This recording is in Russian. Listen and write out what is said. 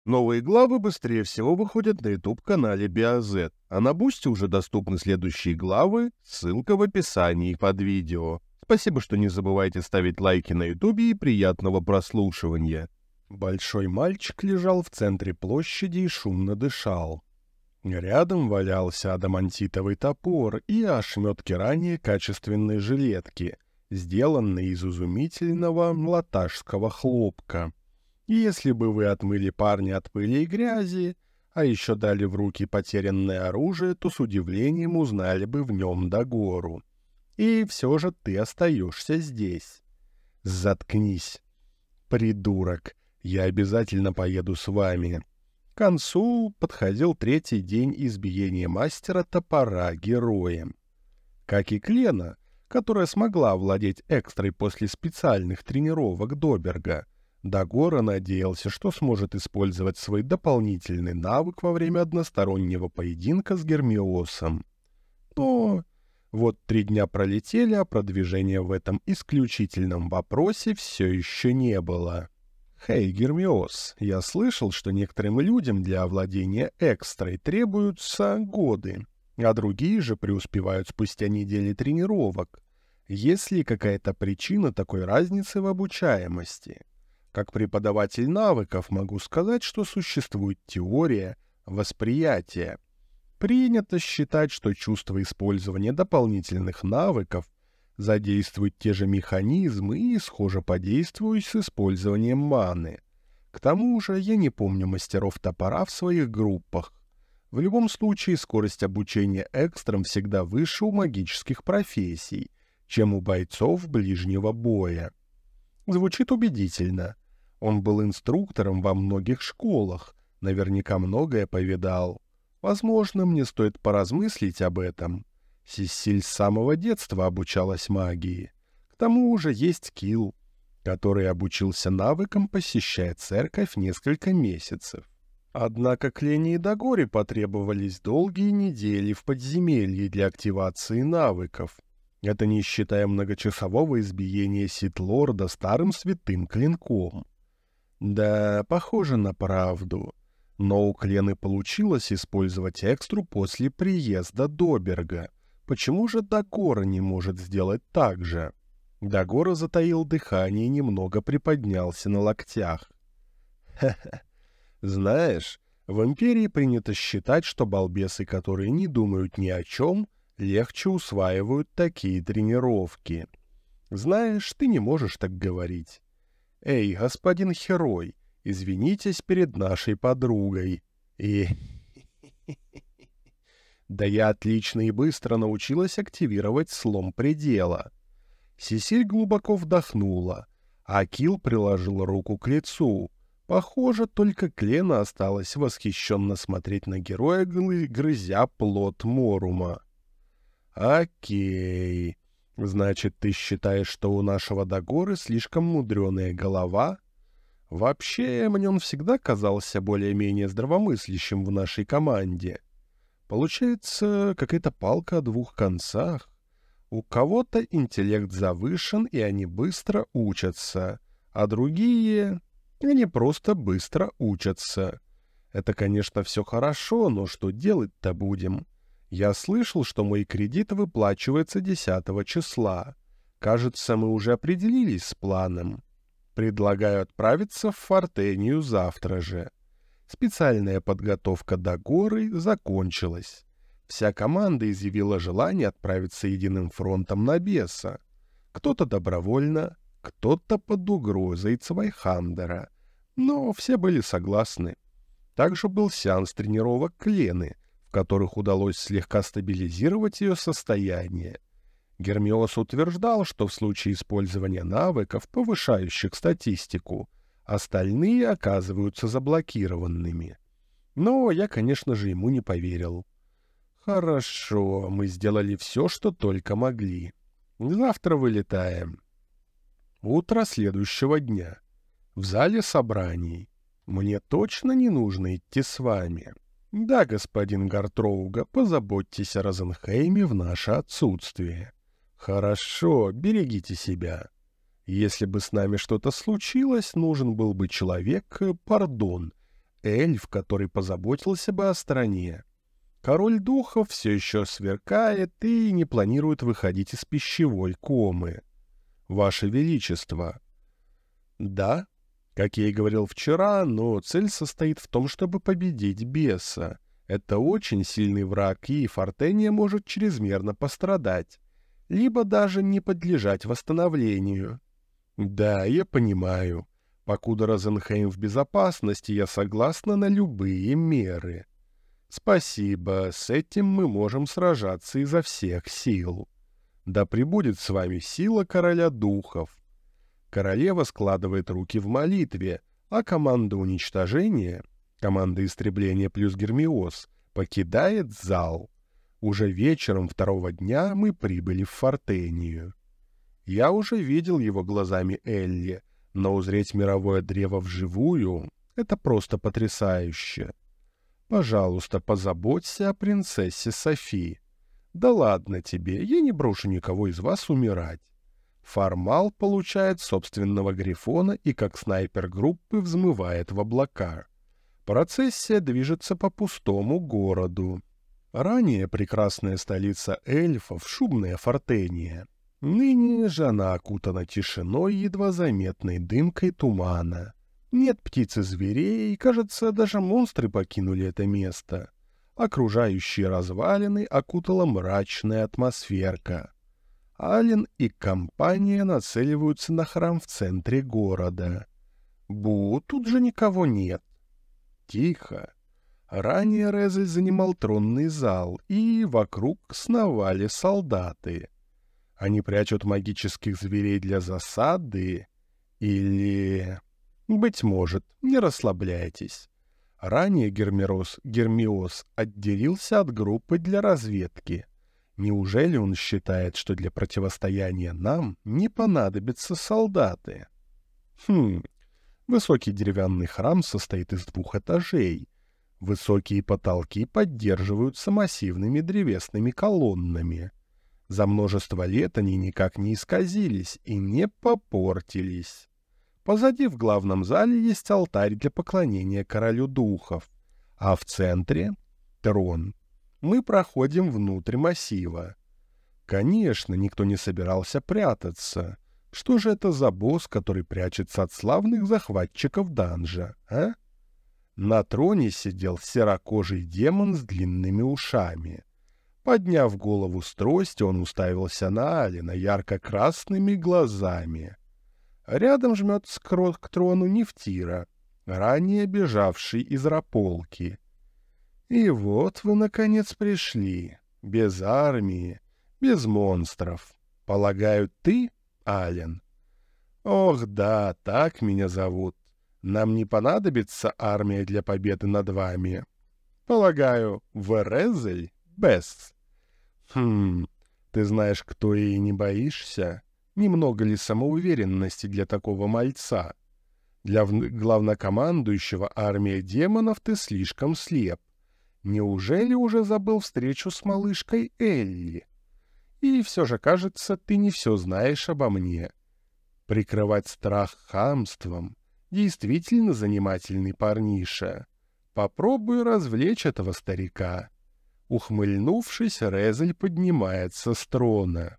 Новые главы быстрее всего выходят на YouTube-канале BioZ, а на Бусти уже доступны следующие главы, ссылка в описании под видео. Спасибо, что не забывайте ставить лайки на YouTube и приятного прослушивания. Большой мальчик лежал в центре площади и шумно дышал. Рядом валялся адамантитовый топор и ошметки ранее качественной жилетки, сделанные из изумительного латашского хлопка. И если бы вы отмыли парня от пыли и грязи, а еще дали в руки потерянное оружие, то с удивлением узнали бы в нем Дагору. И все же ты остаешься здесь. Заткнись, придурок, я обязательно поеду с вами. К концу подходил третий день избиения мастера топора героем. Как и Клена, которая смогла овладеть экстрой после специальных тренировок Доберга, Дагора надеялся, что сможет использовать свой дополнительный навык во время одностороннего поединка с Гермиосом. Но вот 3 дня пролетели, а продвижения в этом исключительном вопросе все еще не было. «Хей, Гермиос, я слышал, что некоторым людям для овладения экстрой требуются годы, а другие же преуспевают спустя недели тренировок. Есть ли какая-то причина такой разницы в обучаемости? Как преподаватель навыков могу сказать, что существует теория восприятия. Принято считать, что чувство использования дополнительных навыков задействует те же механизмы и схоже подействуют с использованием маны. К тому же я не помню мастеров топора в своих группах. В любом случае скорость обучения экстрам всегда выше у магических профессий, чем у бойцов ближнего боя». Звучит убедительно. Он был инструктором во многих школах, наверняка многое повидал. Возможно, мне стоит поразмыслить об этом. Сесиль с самого детства обучалась магии. К тому же есть Килл, который обучился навыкам, посещая церковь несколько месяцев. Однако Клене и Дагоре потребовались долгие недели в подземелье для активации навыков. Это не считая многочасового избиения Сит-Лорда старым святым клинком. Да, похоже на правду. Но у Клены получилось использовать экстру после приезда Доберга. Почему же Дагора не может сделать так же? Дагора затаил дыхание и немного приподнялся на локтях. Ха-ха. Знаешь, в Империи принято считать, что балбесы, которые не думают ни о чем, легче усваивают такие тренировки. Знаешь, ты не можешь так говорить. Эй, господин Херой, извинитесь перед нашей подругой. И... Да я отлично и быстро научилась активировать слом предела. Сесиль глубоко вдохнула, а Килл приложил руку к лицу. Похоже, только Клена осталась восхищенно смотреть на героя, грызя плоть Морума. «Окей. Значит, ты считаешь, что у нашего Дагоры слишком мудреная голова? Вообще, мне он всегда казался более-менее здравомыслящим в нашей команде. Получается, какая-то палка о 2 концах. У кого-то интеллект завышен, и они быстро учатся, а другие... они просто быстро учатся. Это, конечно, все хорошо, но что делать-то будем? Я слышал, что мой кредит выплачивается 10 числа. Кажется, мы уже определились с планом. Предлагаю отправиться в Фортению завтра же. Специальная подготовка Дагоры закончилась. Вся команда изъявила желание отправиться единым фронтом на беса. Кто-то добровольно, кто-то под угрозой Цвайхандера. Но все были согласны. Также был сеанс тренировок Клены, в которых удалось слегка стабилизировать ее состояние. Гермиос утверждал, что в случае использования навыков, повышающих статистику, остальные оказываются заблокированными. Но я, конечно же, ему не поверил. Хорошо, мы сделали все, что только могли. Завтра вылетаем. Утро следующего дня. В зале собраний. Мне точно не нужно идти с вами. Да, господин Гартроуга, позаботьтесь о Розенхейме в наше отсутствие. Хорошо, берегите себя. Если бы с нами что-то случилось, нужен был бы человек, пардон, эльф, который позаботился бы о стране. Король духов все еще сверкает и не планирует выходить из пищевой комы. Ваше Величество. Да, как я и говорил вчера, но цель состоит в том, чтобы победить беса. Это очень сильный враг, и Фортения может чрезмерно пострадать, либо даже не подлежать восстановлению. Да, я понимаю. Покуда Розенхейм в безопасности, я согласна на любые меры. Спасибо, с этим мы можем сражаться изо всех сил. Да пребудет с вами сила короля духов. Королева складывает руки в молитве, а команда уничтожения, команда истребления плюс Гермиос, покидает зал. Уже вечером второго дня мы прибыли в Фортению. Я уже видел его глазами Элли, но узреть мировое древо вживую — это просто потрясающе. Пожалуйста, позаботься о принцессе Софи. Да ладно тебе, я не брошу никого из вас умирать. Формал получает собственного грифона и как снайпер группы взмывает в облака. Процессия движется по пустому городу. Ранее прекрасная столица эльфов, шумная Фортения. Ныне же она окутана тишиной, едва заметной дымкой тумана. Нет птиц и зверей, кажется, даже монстры покинули это место. Окружающие развалины окутала мрачная атмосферка. Ален и компания нацеливаются на храм в центре города. Тут же никого нет. Тихо. Ранее Резель занимал тронный зал, и вокруг сновали солдаты. Они прячут магических зверей для засады? Или... Быть может, не расслабляйтесь. Ранее Гермиос отделился от группы для разведки. Неужели он считает, что для противостояния нам не понадобятся солдаты? Высокий деревянный храм состоит из 2 этажей. Высокие потолки поддерживаются массивными древесными колоннами. За множество лет они никак не исказились и не попортились. Позади в главном зале есть алтарь для поклонения королю духов, а в центре — трон. Мы проходим внутрь массива. Конечно, никто не собирался прятаться. Что же это за босс, который прячется от славных захватчиков данжа, а? На троне сидел серокожий демон с длинными ушами. Подняв голову с трости, он уставился на Алена ярко-красными глазами. Рядом жмется к трону Нефтира, ранее бежавший из Раполки. И вот вы, наконец, пришли. Без армии, без монстров. Полагаю, ты, Ален? Ох, да, так меня зовут. Нам не понадобится армия для победы над вами. Полагаю, в Резель без. Ты знаешь, кто и не боишься? Немного ли самоуверенности для такого мальца? Для главнокомандующего армии демонов ты слишком слеп. Неужели уже забыл встречу с малышкой Элли? И все же, кажется, ты не все знаешь обо мне. Прикрывать страх хамством — действительно занимательный парниша. Попробуй развлечь этого старика. Ухмыльнувшись, Резель поднимается с трона.